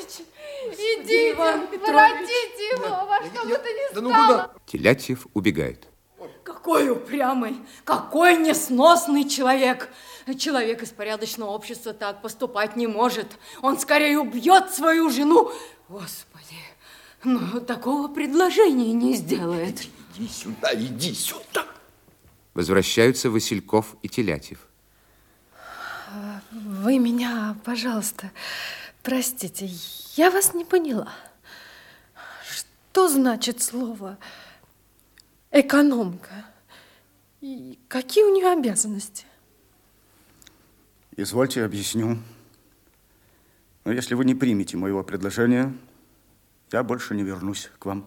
Петрович, идите, воротите его, во что бы то ни стало. Телятьев убегает. Какой упрямый, какой несносный человек. Человек из порядочного общества так поступать не может. Он скорее убьет свою жену. Господи, но такого предложения не сделает. Иди сюда, иди сюда. Возвращаются Васильков и Телятьев. Вы меня, пожалуйста, простите, я вас не поняла. Что значит слово экономка? И какие у нее обязанности? Извольте, объясню. Но если вы не примете моего предложения, я больше не вернусь к вам.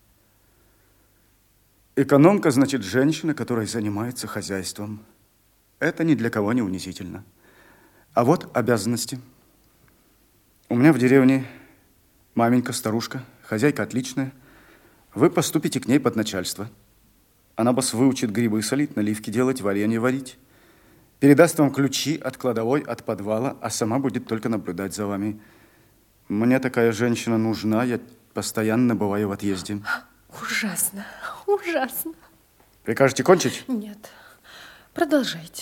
Экономка значит женщина, которая занимается хозяйством. Это ни для кого не унизительно. А вот обязанности. У меня в деревне маменька, старушка, хозяйка отличная. Вы поступите к ней под начальство. Она вас выучит грибы солить, наливки делать, варенье варить. Передаст вам ключи от кладовой, от подвала, а сама будет только наблюдать за вами. Мне такая женщина нужна, я постоянно бываю в отъезде. Ужасно, ужасно. Прикажете кончить? Нет, продолжайте.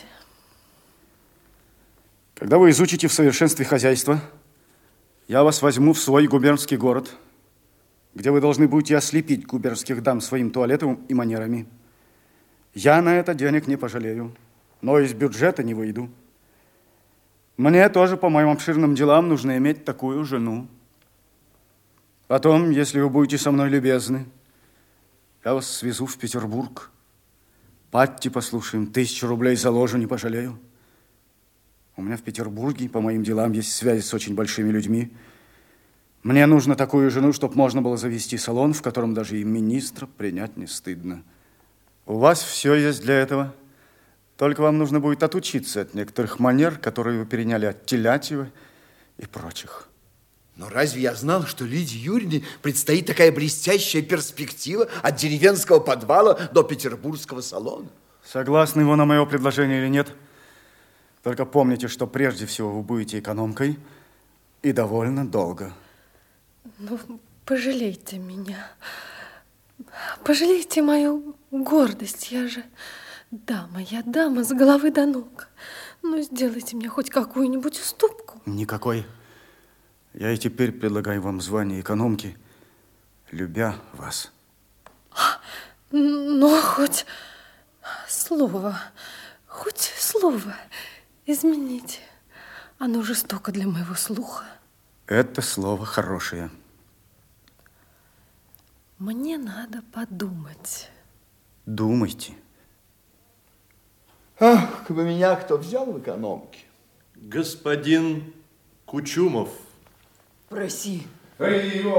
Когда вы изучите в совершенстве хозяйство, я вас возьму в свой губернский город, где вы должны будете ослепить губернских дам своим туалетом и манерами. Я на это денег не пожалею, но из бюджета не выйду. Мне тоже по моим обширным делам нужно иметь такую жену. Потом, если вы будете со мной любезны, я вас свезу в Петербург. Патти послушаем, 1000 рублей заложу, не пожалею. У меня в Петербурге по моим делам есть связи с очень большими людьми. Мне нужно такую жену, чтобы можно было завести салон, в котором даже и министра принять не стыдно. У вас все есть для этого. Только вам нужно будет отучиться от некоторых манер, которые вы переняли от Телятьева и прочих. Но разве я знал, что Лидии Юрьевне предстоит такая блестящая перспектива от деревенского подвала до петербургского салона? Согласны вы на мое предложение или нет? Только помните, что прежде всего вы будете экономкой и довольно долго. Ну, пожалейте меня. Пожалейте мою гордость. Я же дама, я дама с головы до ног. Ну, сделайте мне хоть какую-нибудь уступку. Никакой. Я и теперь предлагаю вам звание экономки, любя вас. Ну, хоть слово измените. Оно жестоко для моего слуха. Это слово хорошее. Мне надо подумать. Думайте. Ах, бы меня кто взял в экономке? Господин Кучумов. Проси. Ну,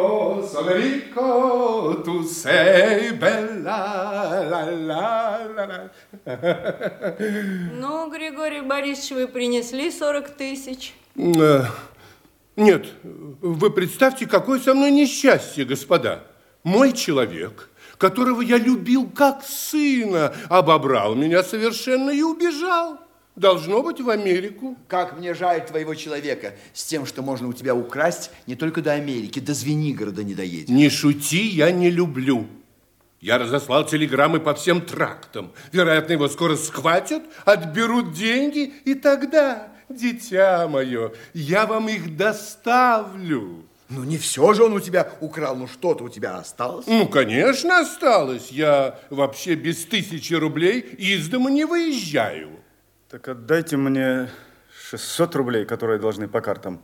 Григорий Борисович, вы принесли 40 000? Нет, вы представьте, какое со мной несчастье, господа. Мой человек, которого я любил как сына, обобрал меня совершенно и убежал. Должно быть, в Америку. Как мне жаль твоего человека с тем, что можно у тебя украсть не только до Америки, до Звенигорода не доедет. Не шути, я не люблю. Я разослал телеграммы по всем трактам. Вероятно, его скоро схватят, отберут деньги, и тогда, дитя мое, я вам их доставлю. Ну, не все же он у тебя украл, ну, что-то у тебя осталось? Ну, конечно, осталось. Я вообще без 1000 рублей из дома не выезжаю. Так отдайте мне 600 рублей, которые должны по картам.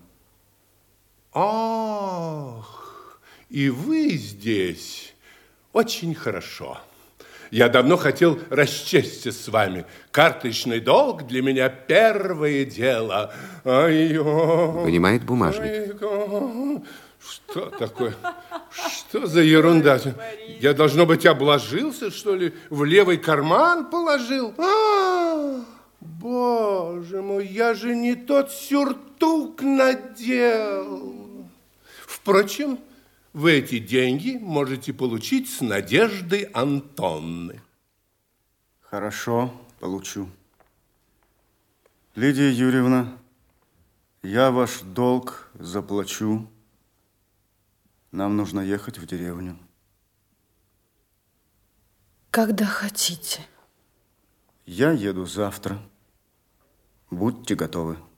Ах, и вы здесь. Очень хорошо. Я давно хотел расчесться с вами. Карточный долг для меня первое дело. Вынимает бумажник. Что такое? Что за ерунда? Я, должно быть, облажился, что ли? В левый карман положил? Боже мой, я же не тот сюртук надел. Впрочем, вы эти деньги можете получить с Надежды Антонны. Хорошо, получу. Лидия Юрьевна, я ваш долг заплачу Нам нужно ехать в деревню. Когда хотите. Я еду завтра. Будьте готовы.